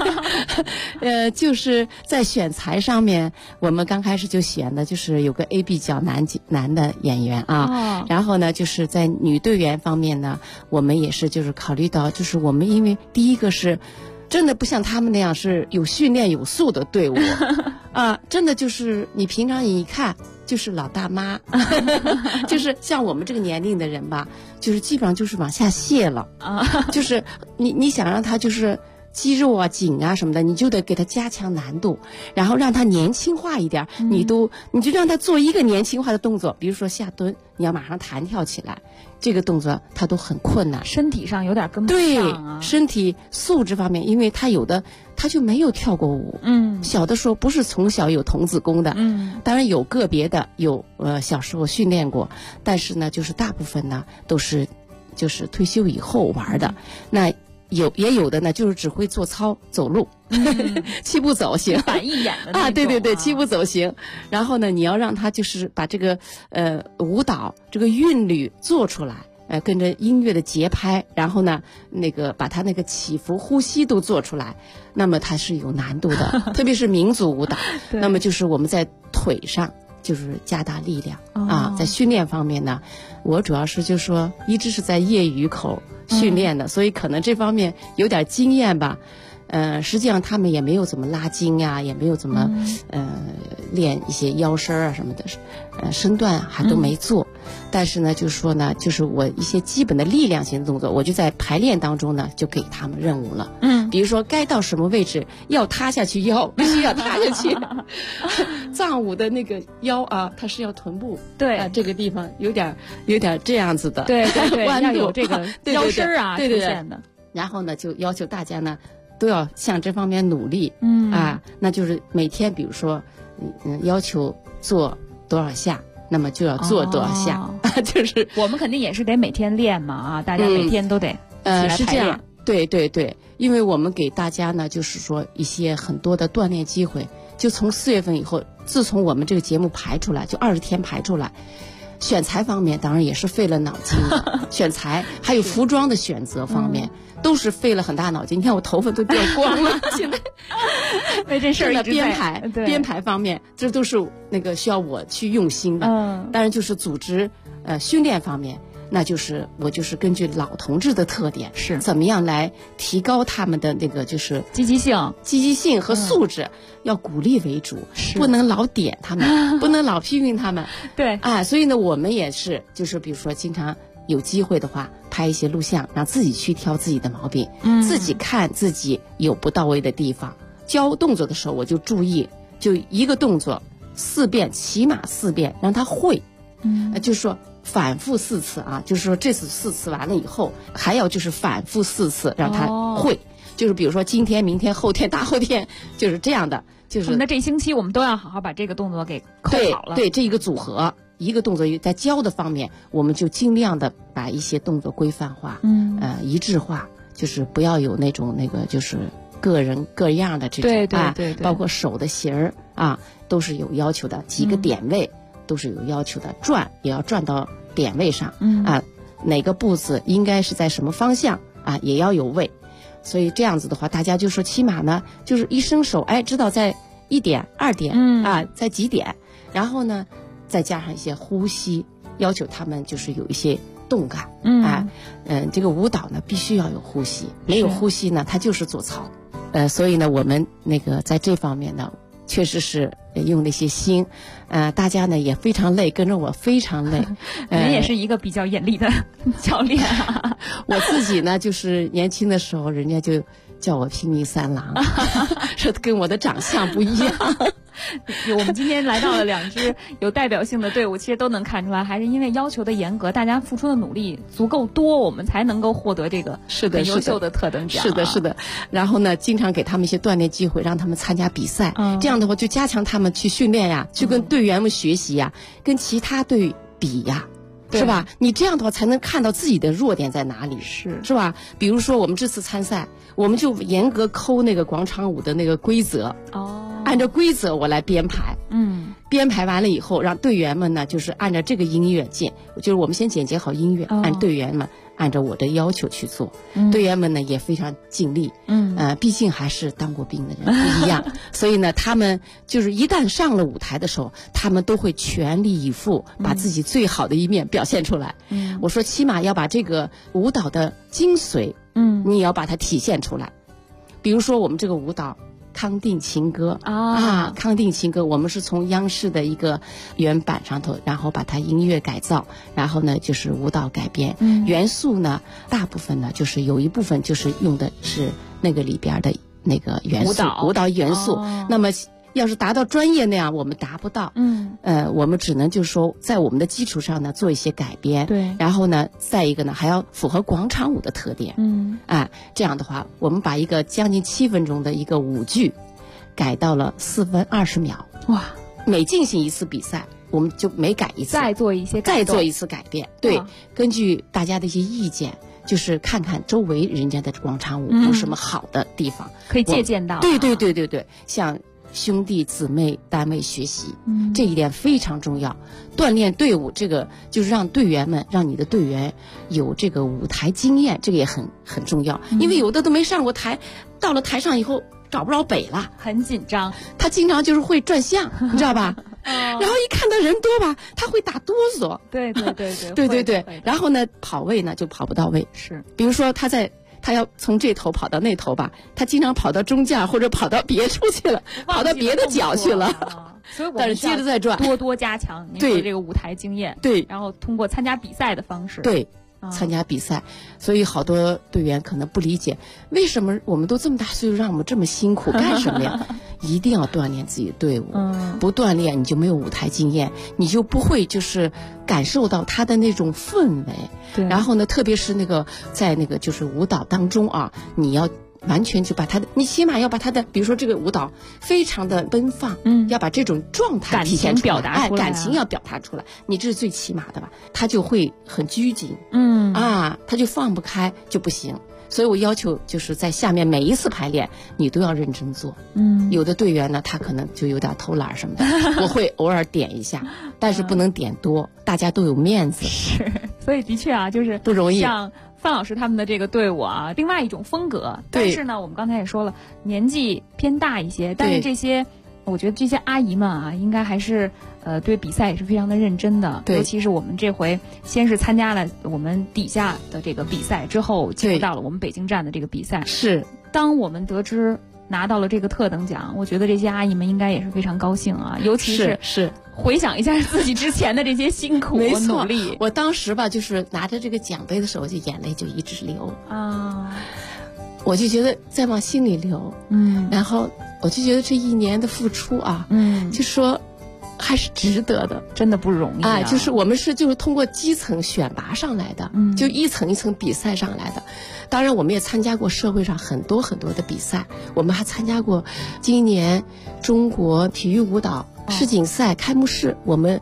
就是在选材上面，我们刚开始就选的就是有个 A B 较男的演员然后呢，就是在女队员方面呢，我们也是就是考虑到，就是我们因为第一个是。真的不像他们那样是有训练有素的队伍真的就是你平常一看就是老大妈就是像我们这个年龄的人吧，就是基本上就是往下卸了就是你想让他就是肌肉紧什么的，你就得给他加强难度，然后让他年轻化一点，你就让他做一个年轻化的动作，比如说下蹲，你要马上弹跳起来，这个动作他都很困难， 身体上有点跟不上对，身体素质方面，因为他有的他就没有跳过舞，小的时候不是从小有童子功的，当然有个别的有小时候训练过，但是呢，就是大部分呢都是就是退休以后玩的，那。也有的呢，就是只会做操走路，7步走行， 板一眼的那种对，7步走行。然后呢，你要让他就是把这个舞蹈这个韵律做出来，跟着音乐的节拍，然后呢，那个把他那个起伏呼吸都做出来，那么它是有难度的，特别是民族舞蹈。那么就是我们在腿上就是加大力量在训练方面呢，我主要是就是说一直是在业余口训练的，所以可能这方面有点经验吧。实际上他们也没有怎么拉筋也没有怎么练一些腰身什么的，身段还都没做。但是呢，就是说呢，就是我一些基本的力量型的动作，我就在排练当中呢就给他们任务了。比如说该到什么位置要塌下去腰，必须要塌下去。藏舞的那个腰它是要臀部这个地方有点这样子的， 对弯度要有这个腰身出现的。 然后呢，就要求大家呢都要向这方面努力，那就是每天比如说要求做多少下，那么就要做多少下，就是我们肯定也是得每天练嘛大家每天都得起来排练。 是这样，对，因为我们给大家呢就是说一些很多的锻炼机会，就从4月份以后，自从我们这个节目排出来，就20天排出来。选材方面当然也是费了脑筋的，选材还有服装的选择方面都是费了很大脑筋。你看我头发都掉光了，现在为这事儿编排方面，这都是那个需要我去用心的。当然就是组织训练方面，那就是我就是根据老同志的特点， 是怎么样来提高他们的那个就是积极性和素质，要鼓励为主，不能老点他们，不能老批评他们。 对所以呢，我们也是就是比如说经常有机会的话，拍一些录像，让自己去挑自己的毛病，自己看自己有不到位的地方。教动作的时候，我就注意，就一个动作4遍，起码4遍，让他会。就是说反复4次就是说这次4次完了以后，还要就是反复4次让他会。就是比如说今天、明天、后天、大后天，就是这样的。就是那这一星期我们都要好好把这个动作给扣好了。 对，这一个组合一个动作在教的方面，我们就尽量的把一些动作规范化，一致化，就是不要有那个就是各人各样的这种对， 包括手的型儿都是有要求的，几个点位都是有要求的，转也要转到点位上，哪个步子应该是在什么方向也要有位。所以这样子的话，大家就说起码呢，就是一伸手，知道在1点、2点，在几点，然后呢，再加上一些呼吸，要求他们就是有一些动感，这个舞蹈呢必须要有呼吸，没有呼吸呢，它就是做操，所以呢，我们那个在这方面呢，确实是用那些心，大家呢也非常累，跟着我非常累。 您也是一个比较严厉的教练我自己呢，就是年轻的时候，人家就叫我拼命三郎，说跟我的长相不一样。 我们今天来到了2支有代表性的队伍，其实都能看出来，还是因为要求的严格，大家付出的努力足够多，我们才能够获得这个很优秀的特等奖。 是的。然后呢，经常给他们一些锻炼机会，让他们参加比赛，这样的话就加强他们去训练呀，去跟队员们学习呀，跟其他队比呀。是吧？你这样的话才能看到自己的弱点在哪里，是吧？比如说我们这次参赛，我们就严格抠那个广场舞的那个规则，按照规则我来编排，编排完了以后，让队员们呢就是按照这个音乐就是我们先剪辑好音乐，按队员们按照我的要求去做，队员们呢也非常尽力，毕竟还是当过兵的人不一样，所以呢，他们就是一旦上了舞台的时候，他们都会全力以赴，把自己最好的一面表现出来。我说起码要把这个舞蹈的精髓，你也要把它体现出来。比如说我们这个舞蹈。康定情歌康定情歌，我们是从央视的一个原版上头，然后把它音乐改造，然后呢就是舞蹈改编，元素呢大部分呢就是有一部分就是用的是那个里边的那个元素舞蹈元素，那么要是达到专业那样，我们达不到。我们只能就是说，在我们的基础上呢，做一些改编。 对。 然后呢，再一个呢，还要符合广场舞的特点。这样的话，我们把一个将近7分钟的一个舞剧，改到了4分20秒。 哇！ 每进行一次比赛，我们就每改一次， 再做一次改变。对，根据大家的一些意见。就是看看周围人家的广场舞有什么好的地方， 可以借鉴到。 对，像兄弟姊妹单位学习，这一点非常重要。锻炼队伍，这个就是让你的队员有这个舞台经验，这个也很重要。因为有的都没上过台，到了台上以后找不着北了， 很紧张。 他经常就是会转向，你知道吧？然后一看到人多吧，他会打哆嗦。 对。 然后呢，跑位呢就跑不到位。 是， 比如说他要从这头跑到那头吧，他经常跑到中间或者跑到别处去了，跑到别的角去了。 所以我们但是接着再转， 多加强您的这个舞台经验。 对， 然后通过参加比赛的方式。 对。参加比赛，所以好多队员可能不理解，为什么我们都这么大岁数，让我们这么辛苦干什么呀？一定要锻炼自己的队伍，不锻炼你就没有舞台经验，你就不会就是感受到他的那种氛围。 对。 然后呢，特别是在就是舞蹈当中你要完全就把你起码要把他的，比如说这个舞蹈非常的奔放，要把这种状态体现出来，感情要表达出来，你这是最起码的吧？他就会很拘谨，他就放不开就不行。所以我要求就是在下面每一次排练，你都要认真做。有的队员呢，他可能就有点偷懒什么的，我会偶尔点一下，但是不能点多，大家都有面子。 是，所以的确就是不容易。 像范老师他们的这个队伍另外一种风格。但是呢，我们刚才也说了，年纪偏大一些，但是我觉得这些阿姨们应该还是对比赛也是非常的认真的。尤其是我们这回先是参加了我们底下的这个比赛，之后进入到了我们北京站的这个比赛。 是， 当我们得知拿到了这个特等奖，我觉得这些阿姨们应该也是非常高兴尤其是回想一下自己之前的这些辛苦和努力。 我当时吧，就是拿着这个奖杯的时候，就眼泪就一直流我就觉得在往心里流，然后我就觉得这1年的付出就说还是值得的， 真的不容易就是我们就是通过基层选拔上来的，就一层一层比赛上来的。当然我们也参加过社会上很多很多的比赛，我们还参加过今年中国体育舞蹈世锦赛开幕式，我们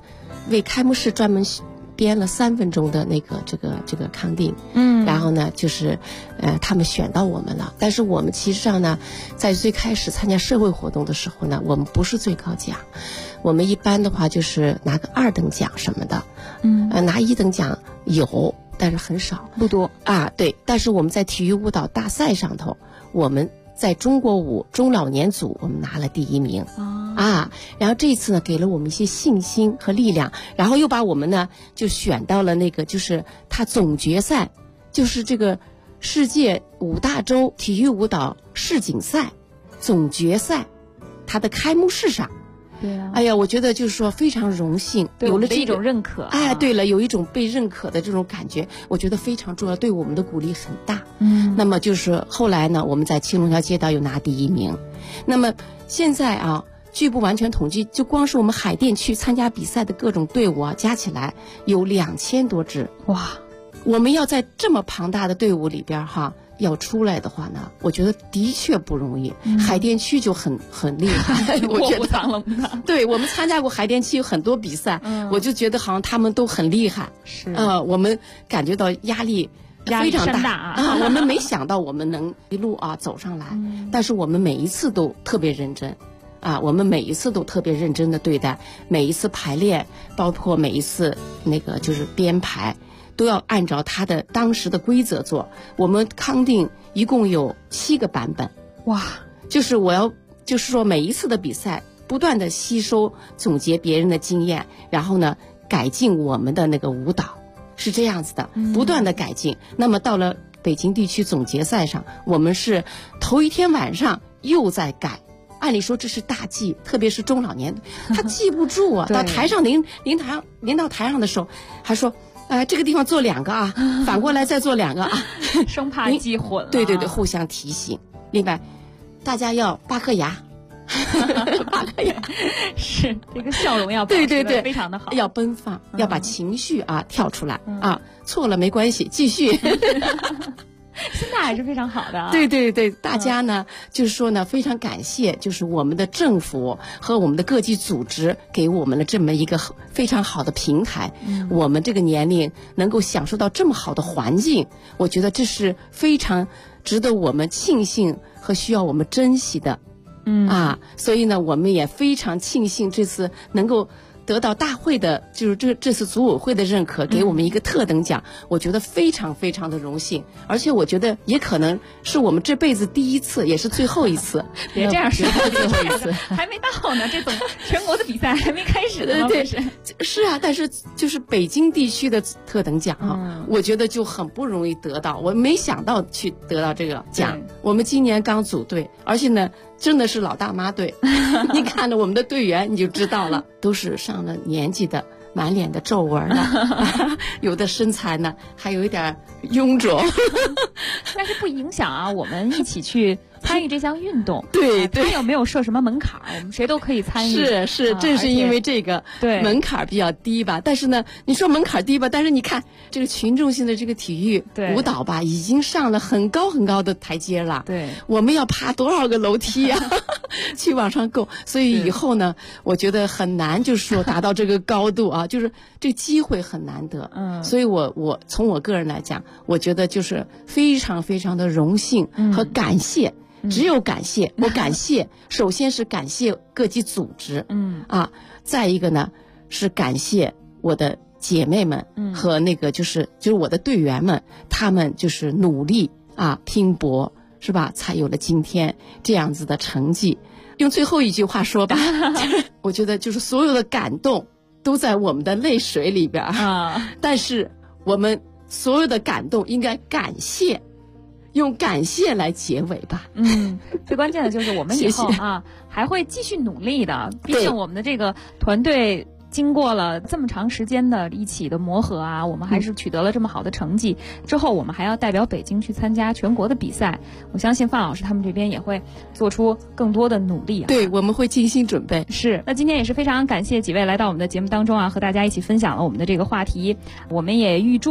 为开幕式专门编了3分钟的那个这个康定，然后呢就是他们选到我们了，但是我们其实上呢，在最开始参加社会活动的时候呢，我们不是最高奖，我们一般的话就是拿个2等奖什么的，拿1等奖有，但是很少， 不多啊，对，但是我们在体育舞蹈大赛上头，我们在中国舞中老年组我们拿了第1名。然后这一次呢给了我们一些信心和力量，然后又把我们呢就选到了那个就是他总决赛，就是这个世界5大洲体育舞蹈世锦赛总决赛它的开幕式上。 对啊， 哎呀，我觉得就是说非常荣幸，有了这一种认可。 哎，对了，有一种被认可的这种感觉，我觉得非常重要，对我们的鼓励很大。那么就是后来呢，我们在青龙桥街道又拿第1名。那么现在啊，据不完全统计，就光是我们海淀区参加比赛的各种队伍啊，加起来有2000多支。 哇， 我们要在这么庞大的队伍里边要出来的话呢，我觉得的确不容易。海淀区就很厉害，我觉得对，我们参加过海淀区有很多比赛，我就觉得好像他们都很厉害。 是， 我们感觉到压力非常大我们没想到我们能一路走上来，但是我们每一次都特别认真。我们每一次都特别认真的对待，每一次排练，包括每一次那个就是编排，都要按照它的当时的规则做。我们康定一共有7个版本。 哇， 就是就是说每一次的比赛不断的吸收总结别人的经验，然后呢改进我们的那个舞蹈，是这样子的，不断的改进。那么到了北京地区总决赛上，我们是头一天晚上又在改。按理说这是大忌，特别是中老年他记不住啊。到台上临到台上的时候还说这个地方做2个啊，反过来再做2个啊， 生怕记混了。 对，互相提醒。另外大家要8颗牙8颗牙， 是这个笑容要保持得非常的好， 要奔放，要把情绪跳出来错了没关系，继续心态还是非常好的。 对，大家呢就是说呢非常感谢，就是我们的政府和我们的各级组织给我们了这么一个非常好的平台，我们这个年龄能够享受到这么好的环境，我觉得这是非常值得我们庆幸和需要我们珍惜的。所以呢我们也非常庆幸这次能够得到大会的，就是这次组委会的认可，给我们一个特等奖，我觉得非常非常的荣幸，而且我觉得也可能是我们这辈子第一次，也是最后一次。 别这样说， 最后一次还没到呢，这全国的比赛还没开始呢。 对，是啊，但是就是北京地区的特等奖我觉得就很不容易得到，我没想到去得到这个奖。我们今年刚组队，而且呢真的是老大妈队你看着我们的队员你就知道了，都是上了年纪的，满脸的皱纹了有的身材呢还有一点臃肿但是不影响我们一起去参与这项运动。 对， 它又没有设什么门槛，我们谁都可以参与。 是，正是因为这个门槛比较低吧。但是呢，你说门槛低吧，但是你看这个群众性的这个体育舞蹈吧，已经上了很高很高的台阶了。 对， 我们要爬多少个楼梯去往上够。所以以后呢，我觉得很难，就是说达到这个高度就是这个机会很难得。所以我从我个人来讲，我觉得就是非常非常的荣幸和感谢。只有感谢，我感谢首先是感谢各级组织再一个呢是感谢我的姐妹们和那个就是我的队员们，他们就是努力拼搏，是吧，才有了今天这样子的成绩。用最后一句话说吧我觉得就是所有的感动都在我们的泪水里边但是我们所有的感动应该感谢，用感谢来结尾吧。 最关键的就是我们以后还会继续努力的。毕竟我们的这个团队经过了这么长时间的一起的磨合我们还是取得了这么好的成绩。之后我们还要代表北京去参加全国的比赛，我相信范老师他们这边也会做出更多的努力对，我们会精心准备。 是，那今天也是非常感谢几位来到我们的节目当中和大家一起分享了我们的这个话题。我们也预祝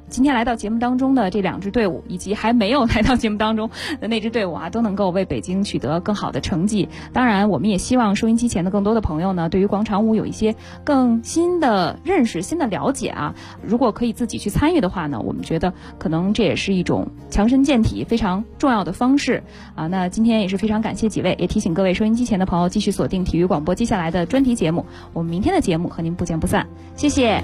今天来到节目当中的这2支队伍，以及还没有来到节目当中的那支队伍啊，都能够为北京取得更好的成绩。当然，我们也希望收音机前的更多的朋友呢，对于广场舞有一些更新的认识、新的了解啊。如果可以自己去参与的话呢，我们觉得可能这也是一种强身健体非常重要的方式啊。那今天也是非常感谢几位，也提醒各位收音机前的朋友继续锁定体育广播接下来的专题节目。我们明天的节目和您不见不散，谢谢。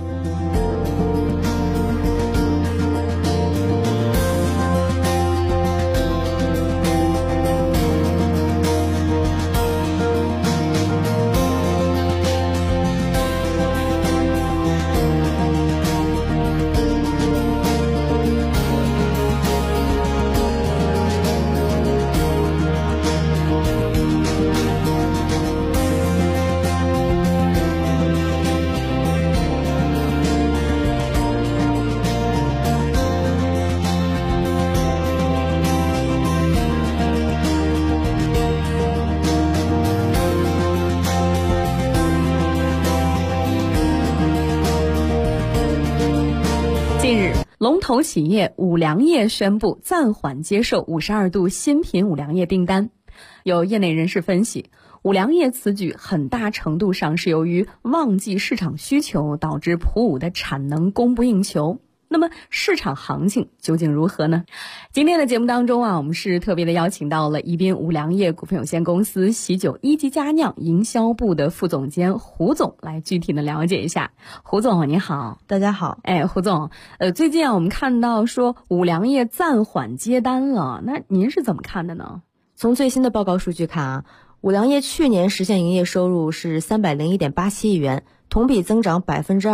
龙头企业五粮液宣布暂缓接受52度新品五粮液订单。有业内人士分析，五粮液此举很大程度上是由于旺季市场需求导致普五的产能供不应求。那么市场行情究竟如何呢？今天的节目当中啊，我们是特别的邀请到了宜宾五粮液股份有限公司喜酒一级佳酿营销部的副总监胡总来具体的了解一下。胡总你好。 大家好。 胡总，最近啊我们看到说五粮液暂缓接单了，那您是怎么看的呢？ 从最新的报告数据看啊，五粮液去年实现营业收入是301.87亿元，同比增长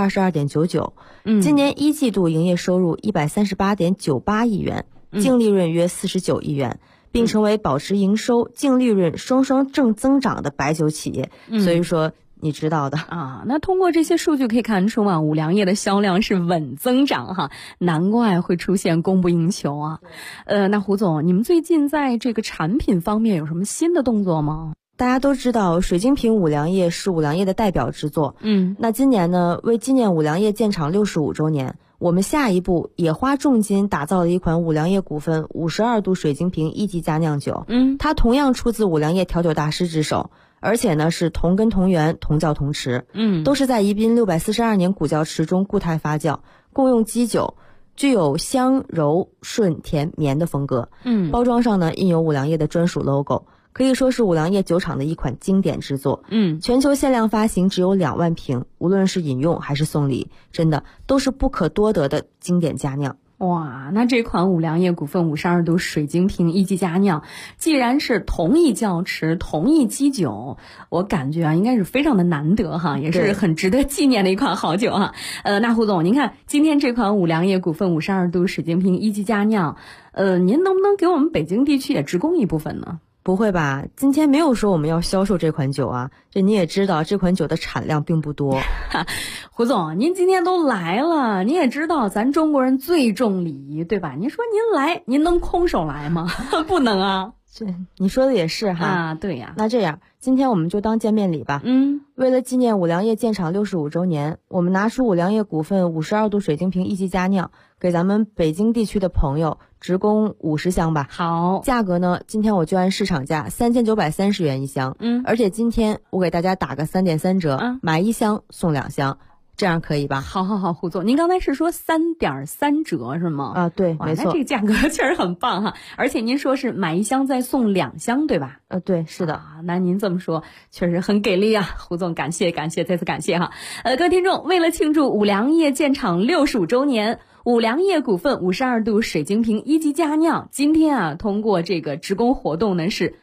22.99%。今年一季度营业收入138.98亿元，净利润约49亿元，并成为保持营收、净利润双双正增长的白酒企业。所以说你知道的啊。那通过这些数据可以看出啊，五粮液的销量是稳增长哈，难怪会出现供不应求啊。那胡总，你们最近在这个产品方面有什么新的动作吗？ 大家都知道水晶瓶五粮液是五粮液的代表之作。那今年呢，为纪念五粮液建厂65周年，我们下一步也花重金打造了一款五粮液股份52度水晶瓶一级佳酿酒。它同样出自五粮液调酒大师之手，而且呢是同根同源同窖同池。都是在宜宾642年古窖池中固态发酵，共用基酒，具有香柔顺甜绵的风格。包装上呢印有五粮液的专属 logo，可以说是五粮液酒厂的一款经典之作。全球限量发行只有2万瓶，无论是饮用还是送礼，真的都是不可多得的经典佳酿。 哇，那这款五粮液股份52度水晶瓶一级佳酿，既然是同一窖池、同一基酒，我感觉啊，应该是非常的难得哈，也是很值得纪念的一款好酒哈。那胡总，您看今天这款五粮液股份52度水晶瓶一级佳酿，您能不能给我们北京地区也直供一部分呢？ 不会吧，今天没有说我们要销售这款酒啊，这你也知道这款酒的产量并不多。 胡总，您今天都来了，您也知道咱中国人最重礼仪，对吧？您说您来，您能空手来吗？不能啊。 你说的也是哈。 啊，对呀。 那这样，今天我们就当见面礼吧。为了纪念五粮液建厂65周年，我们拿出五粮液股份52度水晶瓶一级佳酿，给咱们北京地区的朋友直供50箱吧。 好， 价格呢，今天我就按市场价3930元一箱。而且今天我给大家打个3.3折，买1箱送2箱。这样可以吧？ 好，胡总，您刚才是说3.3折是吗？ 啊，对，没错。 那这个价格确实很棒哈，而且您说是买1箱再送2箱，对吧？ 对，是的。 那您这么说确实很给力啊，胡总，感谢，再次感谢哈。各位听众，为了庆祝五粮液建厂65周年，五粮液股份52度水晶瓶一级佳酿，今天啊，通过这个直供活动呢是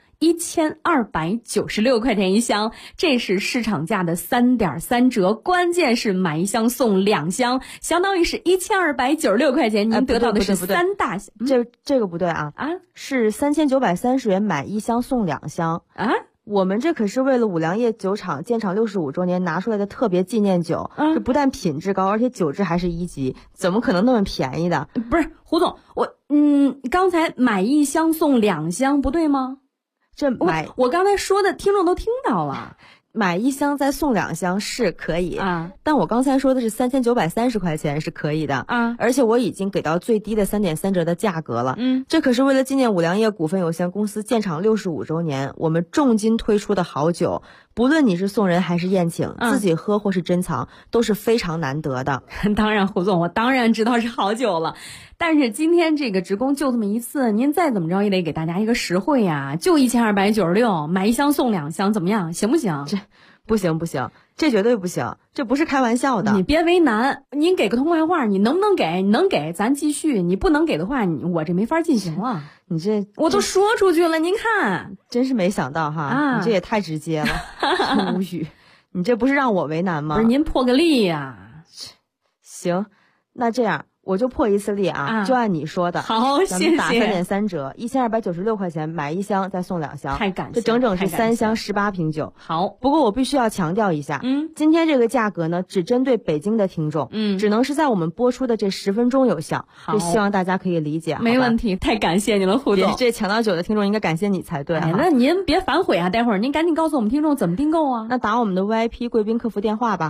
1296块钱一箱，这是市场价的3.3折，关键是买1箱送2箱，相当于是1296块钱，您得到的是3大箱。 这个不对啊，是3930元买1箱送2箱啊。我们这可是为了五粮液酒厂建厂65周年拿出来的特别纪念酒，这不但品质高，而且酒质还是1级，怎么可能那么便宜的？ 不是，胡总，刚才买1箱送2箱不对吗？ 这我刚才说的听众都听到了。 买1箱再送2箱是可以啊，但我刚才说的是3930块钱是可以的啊，而且我已经给到最低的3.3折的价格了。这可是为了纪念五粮液股份有限公司建厂65周年，我们重金推出的好酒，不论你是送人还是宴请，自己喝或是珍藏，都是非常难得的。 当然，胡总，我当然知道是好酒了，但是今天这个职工就这么一次，您再怎么着也得给大家一个实惠呀，就1296，买1箱送2箱，怎么样？行不行？ 这不行，这绝对不行，这不是开玩笑的。 你别为难，您给个痛快话，你能不能给？你能给咱继续，你不能给的话，我这没法进行了。 你这我都说出去了，您看， 真是没想到哈，你这也太直接了，无语。你这不是让我为难吗？ 不是您破个例呀。 行，那这样我就破一次例啊，就按你说的。 好，谢谢。 咱们打3.3折，1296块钱买1箱再送2箱， 太感谢， 这整整是3箱18瓶酒。 好， 不过我必须要强调一下，今天这个价格呢，只针对北京的听众，只能是在我们播出的这10分钟有效。这希望大家可以理解。 没问题，太感谢你了，胡总。 这抢到酒的听众应该感谢你才对。 那您别反悔啊，待会儿您赶紧告诉我们听众怎么订购啊。 那打我们的 VIP 贵宾客服电话吧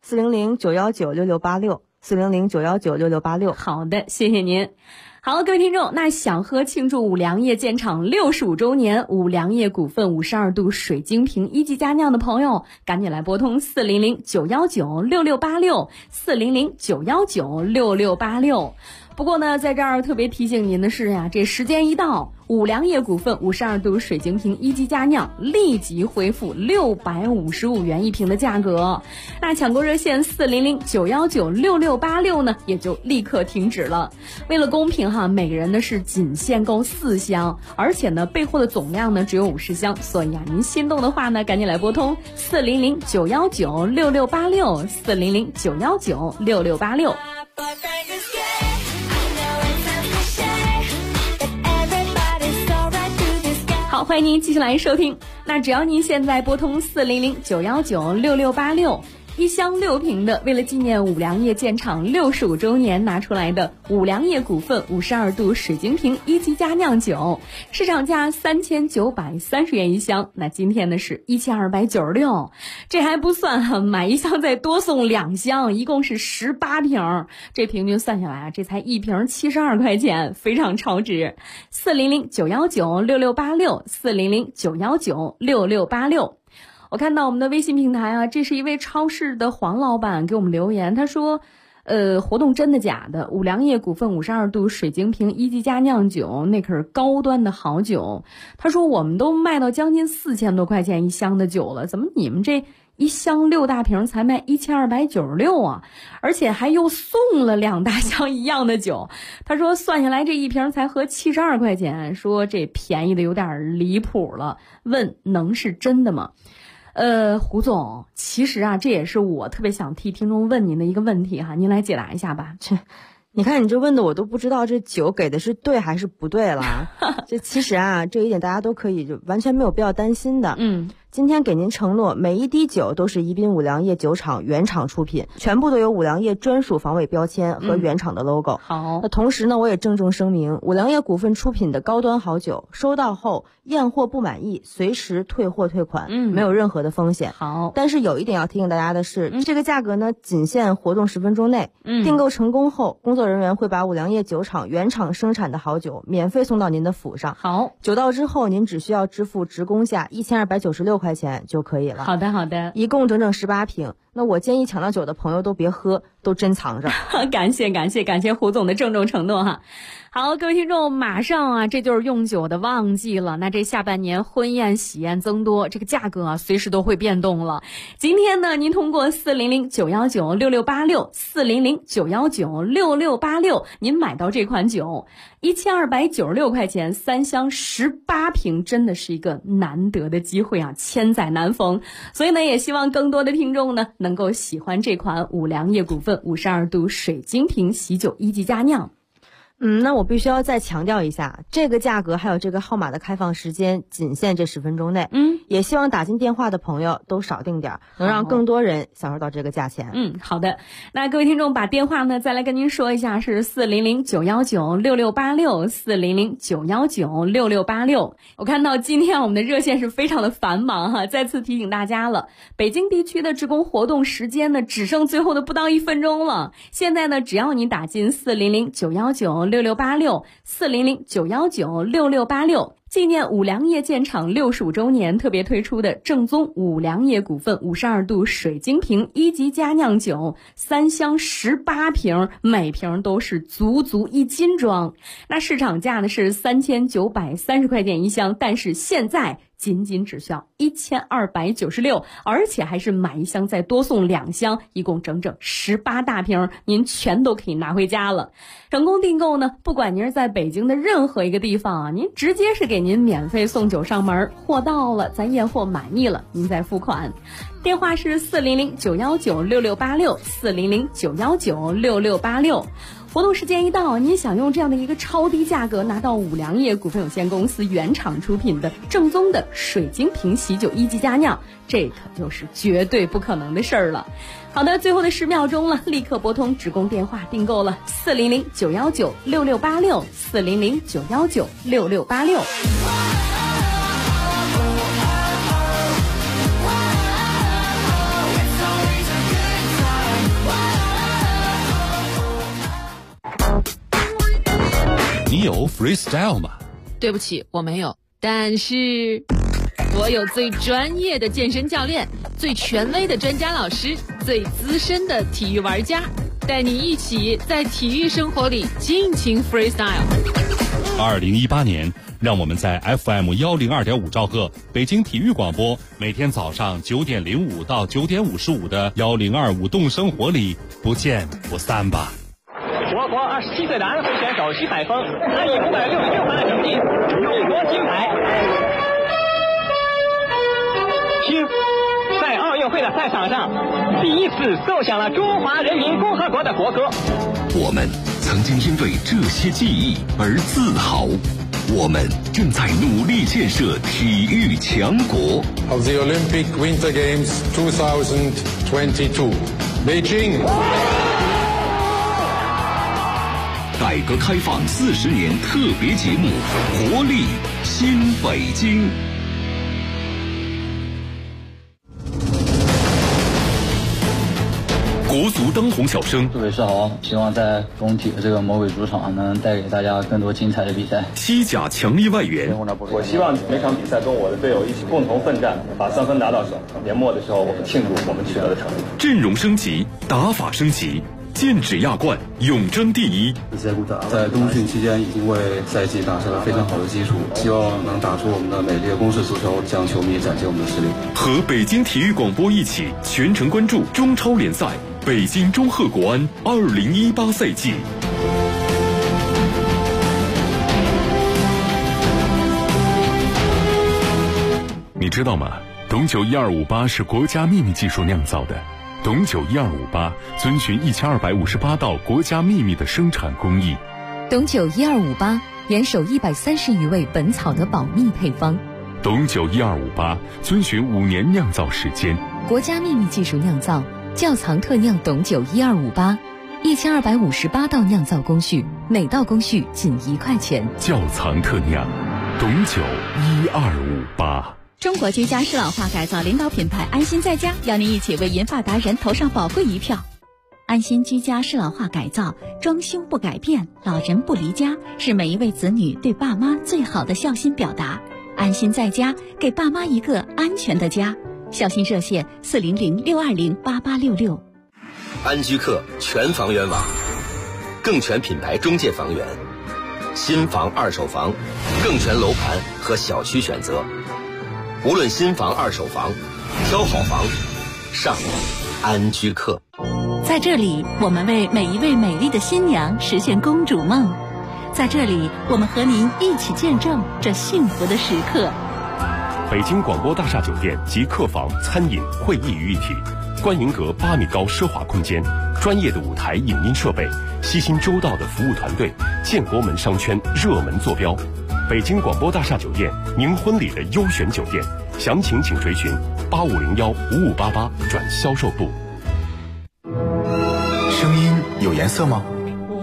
，400-919-6686。400-919-6686。 好的，谢谢您。好，各位听众，那想喝庆祝五粮液建厂65周年五粮液股份52度水晶瓶1级佳酿的朋友，赶紧来拨通400-919-6686 400-919-6686。不过呢，在这儿特别提醒您的是呀，这时间一到，五粮液股份52度水晶瓶1级佳酿立即恢复655元一瓶的价格。那抢购热线400-919-6686呢，也就立刻停止了。为了公平哈，每个人呢是仅限购4箱，而且呢备货的总量呢只有50箱，所以啊，您心动的话呢，赶紧来拨通400-919-6686 400-919-6686。好，欢迎您继续来收听。那只要您现在拨通400-919-6686，1箱6瓶的，为了纪念五粮液建厂65周年拿出来的五粮液股份52度水晶瓶1级佳酿酒，市场价3930元一箱，那今天呢是1296，这还不算哈，买1箱再多送2箱，一共是18瓶，这平均算下来啊，这才1瓶72块钱，非常超值。400-919-6686 400-919-6686。我看到我们的微信平台啊，这是一位超市的黄老板给我们留言，他说活动真的假的？五粮液股份52度水晶瓶1级佳酿酒，那可是高端的好酒。他说我们都卖到将近4000多块钱一箱的酒了，怎么你们这1箱6大瓶才卖1296啊？而且还又送了2大箱一样的酒。他说算下来这一瓶才合72块钱，说这便宜的有点离谱了，问能是真的吗？胡总，其实啊，这也是我特别想替听众问您的一个问题哈，您来解答一下吧。 你看你这问的我都不知道这酒给的是对还是不对了。这其实啊，这一点大家都可以就完全没有必要担心的。今天给您承诺，每一滴酒都是宜宾五粮液酒厂原厂出品，全部都有五粮液专属防伪标签和原厂的 logo。 好， 那同时呢，我也郑重声明，五粮液股份出品的高端好酒，收到后验货不满意，随时退货退款，没有任何的风险。 好， 但是有一点要提醒大家的是，这个价格呢，仅限活动10分钟内。订购成功后，工作人员会把五粮液酒厂原厂生产的好酒免费送到您的府上。 好， 酒到之后，您只需要支付职工价1296块钱就可以了。 好的，好的， 一共整整18瓶。那我建议抢到酒的朋友都别喝，都珍藏着。 感谢胡总的郑重承诺哈。好，各位听众，马上啊，这就是用酒的旺季了。那这下半年婚宴喜宴增多，这个价格啊，随时都会变动了。今天呢，您通过400-919-6686 400-919-6686，您买到这款酒，1296块钱3箱18瓶，真的是一个难得的机会啊，千载难逢。所以呢，也希望更多的听众呢，能够喜欢这款五粮液股份52度水晶瓶喜酒1级佳酿。 那我必须要再强调一下，这个价格还有这个号码的开放时间仅限这10分钟内。也希望打进电话的朋友都少订点，能让更多人享受到这个价钱。 好的。那各位听众把电话呢再来跟您说一下，是400-919-6686，400-919-6686。我看到今天我们的热线是非常的繁忙哈，再次提醒大家了，北京地区的职工活动时间呢只剩最后的不到1分钟了。现在呢只要你打进400-919-6686，400-919-6686，纪念五粮液建厂65周年特别推出的正宗五粮液股份52度水晶瓶1级佳酿酒，3箱18瓶，每瓶都是足1斤装。那市场价呢是3930块钱一箱，但是现在仅只需要1296，而且还是买一箱再多送2箱，一共整整18大瓶，您全都可以拿回家了。成功订购呢，不管您是在北京的任何一个地方啊，您直接是给您免费送酒上门，货到了咱验货满意了您再付款。电话是400-919-6686，400-919-6686。活动时间一到，您想用这样的一个超低价格拿到五粮液股份有限公司原厂出品的正宗的水晶瓶喜酒1级佳酿，这可就是绝对不可能的事儿了。好的，最后的10秒钟了，立刻拨通职工电话订购了，400-919-6686，400-919-6686。 你有 freestyle 吗？ 对不起，我没有，但是我有最专业的健身教练，最权威的专家老师，最资深的体育玩家，带你一起在体育生活里尽情 freestyle。 2018年，让我们在 FM102.5兆赫北京体育广播，每天早上9点05到9点55的1025动生活里不见不散吧。 我国27岁的安徽选手徐海峰，他以566分的成绩勇夺金牌。听，在奥运会的赛场上，第一次奏响了中华人民共和国的国歌。 我们曾经因为这些记忆而自豪，我们正在努力建设体育强国。 Of the Olympic Winter Games 2022, Beijing。 改革开放40年特别节目，活力新北京。 国足当红小生， 各位是好，希望在工体的这个魔鬼主场能带给大家更多精彩的比赛。 西甲强力外援， 我希望每场比赛跟我的队友一起共同奋战，把3分拿到手。年末的时候，我们庆祝我们取得的成绩。 阵容升级，打法升级。剑指亚冠，永争第一。 在冬训期间已经为赛季打下了非常好的基础，希望能打出我们的美丽的攻势足球，向球迷展现我们的实力。 和北京体育广播一起全程关注中超联赛北京中赫国安2018赛季。你知道吗？董酒1258是国家秘密技术酿造的。董酒1258遵循1258道国家秘密的生产工艺。 董酒1258严守130余位本草的保密配方。 董酒1258遵循5年酿造时间， 国家秘密技术酿造，窖藏特酿董酒1258，1258道酿造工序，每道工序仅1块钱。 窖藏特酿，董酒1258。 中国居家适老化改造领导品牌安心在家，邀您一起为银发达人投上宝贵一票。安心居家适老化改造，装修不改变，老人不离家，是每一位子女对爸妈最好的孝心表达。安心在家，给爸妈一个安全的家。孝心热线400-620-8866。 安居客全房源网，更全品牌中介房源，新房二手房，更全楼盘和小区选择。无论新房二手房，挑好房上安居客。 在这里，我们为每一位美丽的新娘实现公主梦。在这里，我们和您一起见证这幸福的时刻。 北京广播大厦酒店集客房、餐饮、会议于一体，观影阁8米高奢华空间，专业的舞台影音设备，悉心周到的服务团队，建国门商圈热门坐标。北京广播大厦酒店，您婚礼的优选酒店，详情请垂询85015588转销售部。 声音有颜色吗？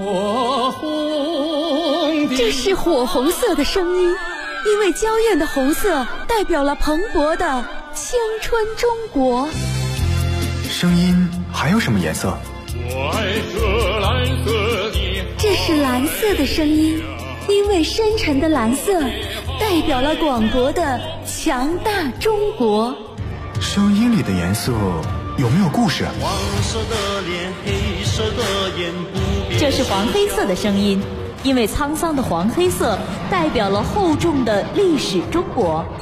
这是火红色的声音，因为娇艳的红色代表了蓬勃的青春中国。 声音还有什么颜色？ 这是蓝色的声音，因为深沉的蓝色代表了广博的强大中国。 声音里的颜色有没有故事？ 这是黄黑色的声音，因为沧桑的黄黑色代表了厚重的历史中国。